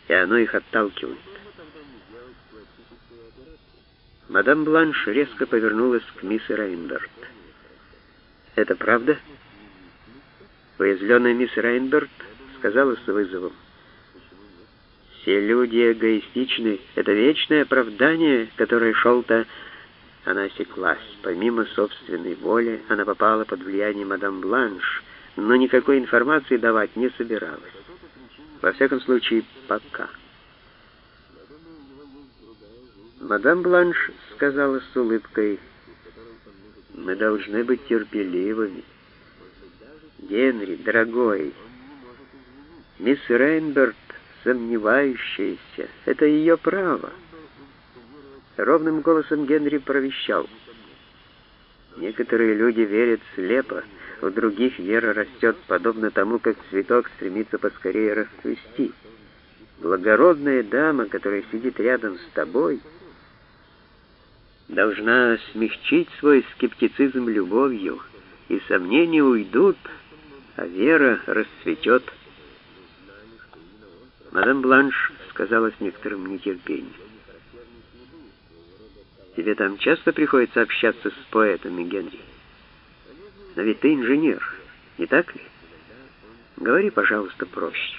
и оно их отталкивает. Мадам Бланш резко повернулась к мисс Рейнберт. «Это правда?» Уязвленная мисс Рейнберт сказала с вызовом. «Все люди эгоистичны. Это вечное оправдание, которое шел-то...» Она осеклась. Помимо собственной воли, она попала под влияние мадам Бланш, но никакой информации давать не собиралась. Во всяком случае, пока. Мадам Бланш сказала с улыбкой: «Мы должны быть терпеливыми. Генри, дорогой, мисс Рейнберт сомневающаяся. Это ее право». Ровным голосом Генри провещал: «Некоторые люди верят слепо, у других вера растет подобно тому, как цветок стремится поскорее расцвести. Благородная дама, которая сидит рядом с тобой, должна смягчить свой скептицизм любовью, и сомнения уйдут, а вера расцветет». Мадам Бланш сказала с некоторым нетерпением: «Тебе там часто приходится общаться с поэтами, Генри? Но ведь ты инженер, не так ли? Говори, пожалуйста, проще».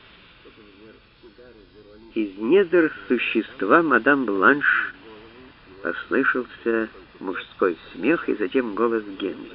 Из недр существа мадам Бланш послышался мужской смех и затем голос Генри.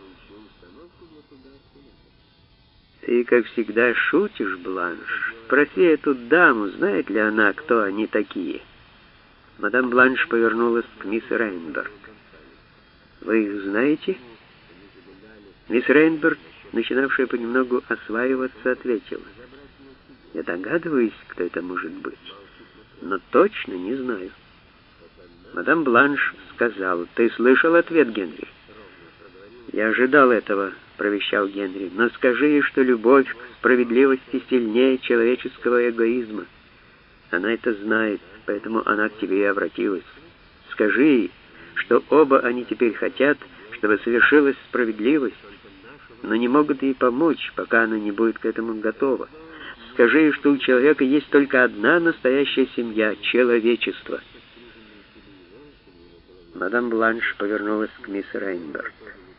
«Ты, как всегда, шутишь, Бланш. Спроси эту даму, знает ли она, кто они такие». Мадам Бланш повернулась к мисс Рейнберт. «Вы их знаете?» Мисс Рейнберт, начинавшая понемногу осваиваться, ответила: «Я догадываюсь, кто это может быть, но точно не знаю». Мадам Бланш сказала: «Ты слышал ответ, Генри?» «Я ожидал этого», — провещал Генри, «но скажи ей, что любовь к справедливости сильнее человеческого эгоизма. Она это знает, поэтому она к тебе и обратилась. Скажи ей, что оба они теперь хотят, чтобы совершилась справедливость, но не могут ей помочь, пока она не будет к этому готова. Скажи ей, что у человека есть только одна настоящая семья — человечество». Мадам Бланш повернулась к мисс Рейнберт.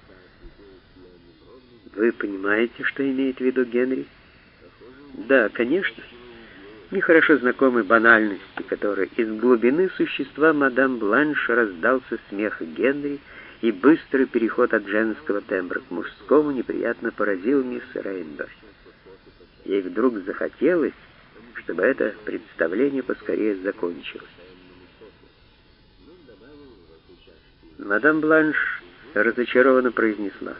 «Вы понимаете, что имеет в виду Генри?» «Да, конечно». Нехорошо знакомы банальности, которые из глубины существа мадам Бланш раздался смех Генри, и быстрый переход от женского тембра к мужскому неприятно поразил мисс Рейнберт. Ей вдруг захотелось, чтобы это представление поскорее закончилось. Мадам Бланш разочарованно произнесла: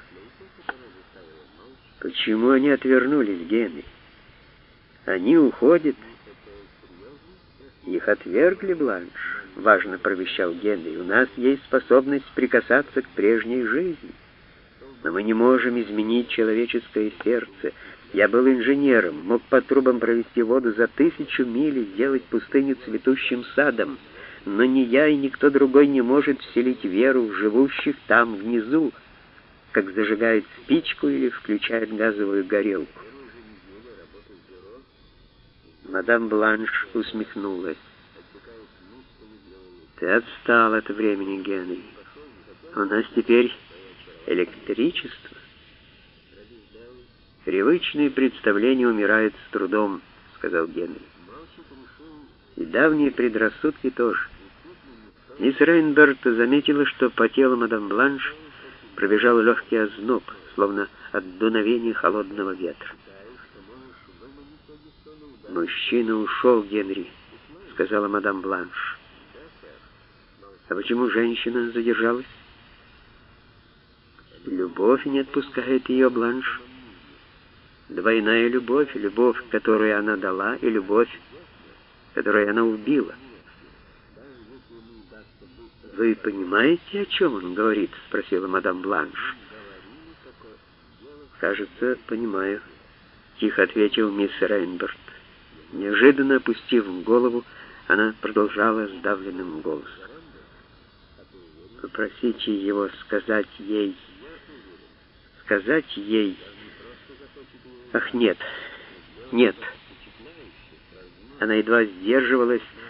«Почему они отвернулись, Генри? Они уходят». «Их отвергли, Бланш», — важно провещал Генри. «У нас есть способность прикасаться к прежней жизни, но мы не можем изменить человеческое сердце. Я был инженером, мог по трубам провести воду за 1000 миль и сделать пустыню цветущим садом, но ни я и никто другой не может вселить веру в живущих там внизу, как зажигает спичку или включает газовую горелку». Мадам Бланш усмехнулась. «Ты отстал от времени, Генри. У нас теперь электричество». «Привычные представления умирают с трудом», — сказал Генри. «И давние предрассудки тоже». Мисс Рейнберт заметила, что по телу мадам Бланш пробежал легкий озноб, словно от дуновения холодного ветра. «Мужчина ушел, Генри», — сказала мадам Бланш. «А почему женщина задержалась?» «Любовь не отпускает ее, Бланш. Двойная любовь, любовь, которую она дала, и любовь, которую она убила». «Вы понимаете, о чем он говорит?» — спросила мадам Бланш. «Кажется, понимаю», — тихо ответил мисс Рейнберт. Неожиданно опустив голову, она продолжала сдавленным голосом: «Попросите его сказать ей... Ах, нет, нет». Она едва сдерживалась,